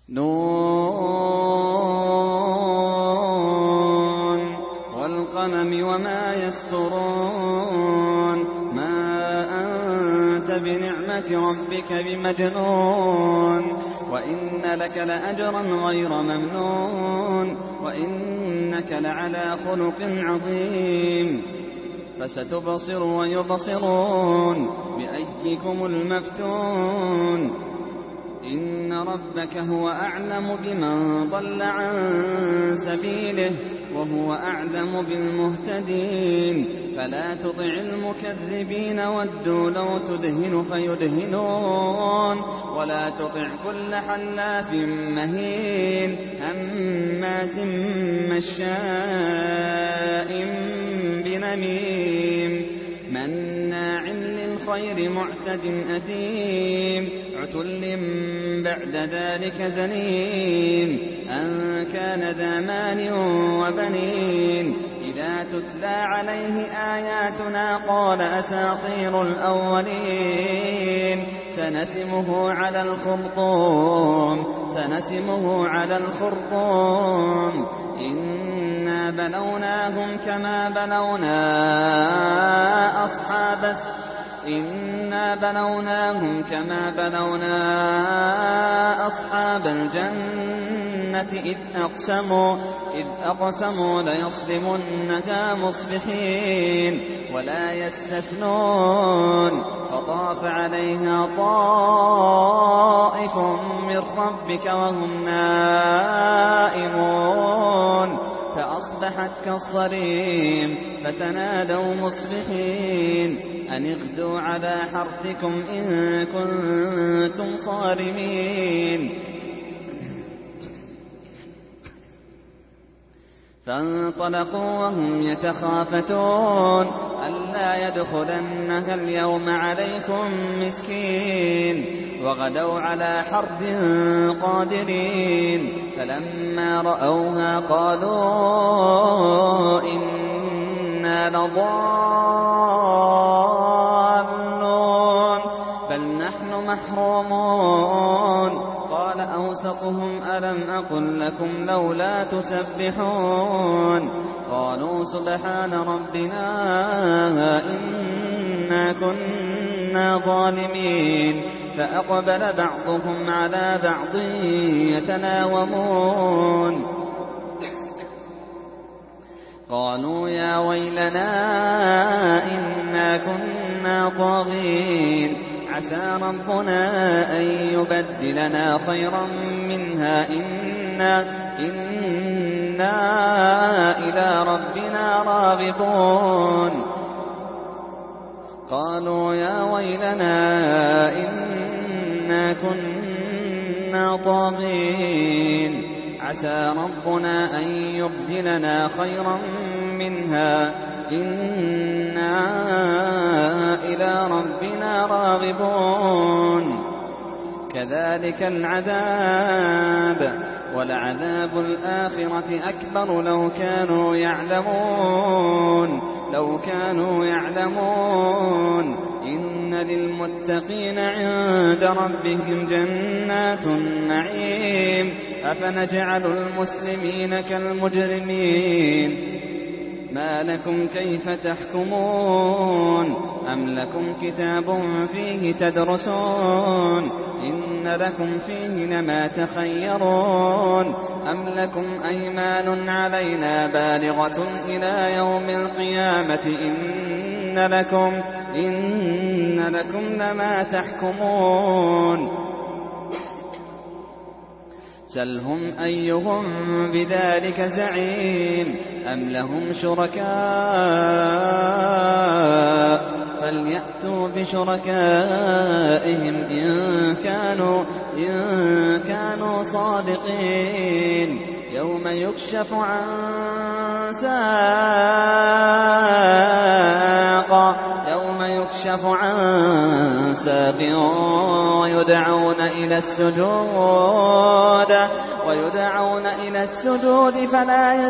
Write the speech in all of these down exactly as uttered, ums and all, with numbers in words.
نون والقلم وما يسطرون ما أنت بنعمة ربك بمجنون وإن لك لأجرا غير ممنون وإنك لعلى خلق عظيم فستبصر ويبصرون بأيكم المفتون إن ربك هو أعلم بمن ضل عن سبيله وهو أعلم بالمهتدين فلا تطع المكذبين ودوا لو تدهن فيدهنون ولا تطع كل حلاف مهين هماز مشاء بنميم مناع للخير معتد أثيم عتل بعد ذلك زنيم أن كان ذا مال وبنين إذا تتلى عليه آياتنا قال أساطير الأولين سنسمه على الخرطوم سنسمه على الخرطوم إنا بلوناهم كما بلونا أصحاب إنا بلوناهم كما بلونا أصحاب الجنة إذ أقسموا إذ أقسموا ليصرمنها مصبحين ولا يستثنون فطاف عليها طائف من ربك وهم نائمون فأصبحت كالصريم فتنادوا مصبحين أن اغدوا على حرثكم إن كنتم صارمين فانطلقوا وهم يتخافتون ألا يدخلنها اليوم عليكم مسكين وغدوا على حرد قادرين فلما رأوها قالوا إنا لضالون بل نحن محرومون قال أوسطهم ألم أقل لكم لولا تسبحون قالوا سبحان ربنا إنا كنا ظالمين فأقبل بعضهم على بعض يتناومون قالوا يا ويلنا إنا كنا طاغين عسى ربنا أن يبدلنا خيرا منها إنا, إنا إلى ربنا راغبون قالوا يا ويلنا إنا كنا طاغين عسى ربنا أن يبدلنا خيرا منها إنا إلى ربنا راغبون كذلك العذاب ولعذاب الآخرة أكبر لو كانوا يعلمون لو كانوا يعلمون إن للمتقين عند ربهم جنات النعيم أفنجعل المسلمين كالمجرمين ما لكم كيف تحكمون أم لكم كتاب فيه تدرسون إن لكم فيه لما تخيرون أم لكم أيمان علينا بالغة إلى يوم القيامة إن لكم, إن لكم لما تحكمون سلهم أيهم بذلك زعيم أم لهم شركاء فليأتوا بشركائهم إن كانوا, إن كانوا صادقين يوم يكشف عن ساق يوم يكشف عن ساق ويدعون إلى السجود ويدعون إلى السجود فلا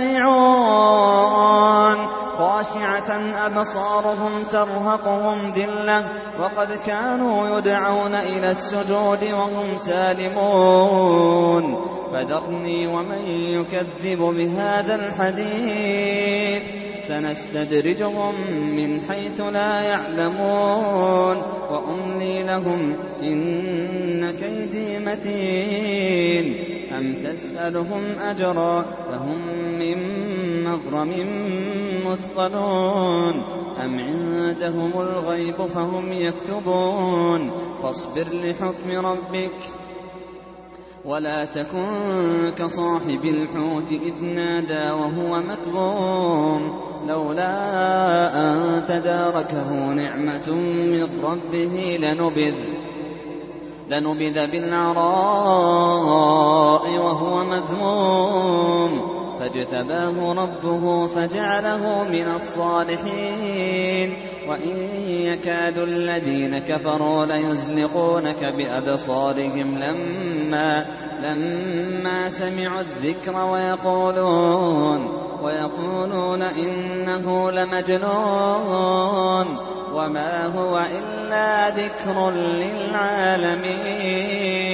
يستطيعون خاشعة أبصارهم ترهقهم ذلة وقد كانوا يدعون إلى السجود وهم سالمون فذرني ومن يكذب بهذا الحديث سنستدرجهم من حيث لا يعلمون وأملي لهم إن كيدي متين أم تسألهم أجرا فهم من مغرم مثقلون أم عندهم الغيب فهم يكتبون فاصبر لحكم ربك ولا تكن كصاحب الحوت إذ نادى وهو مكظوم لولا أن تداركه نعمة من ربه لنبذ لنبذ بالعراء وهو مذموم فاجتباه ربه فجعله من الصالحين وإن يكاد الذين كفروا ليزلقونك بأبصارهم لما, لما سمعوا الذكر ويقولون, ويقولون إنه لمجنون وما هو إلا ذكر للعالمين.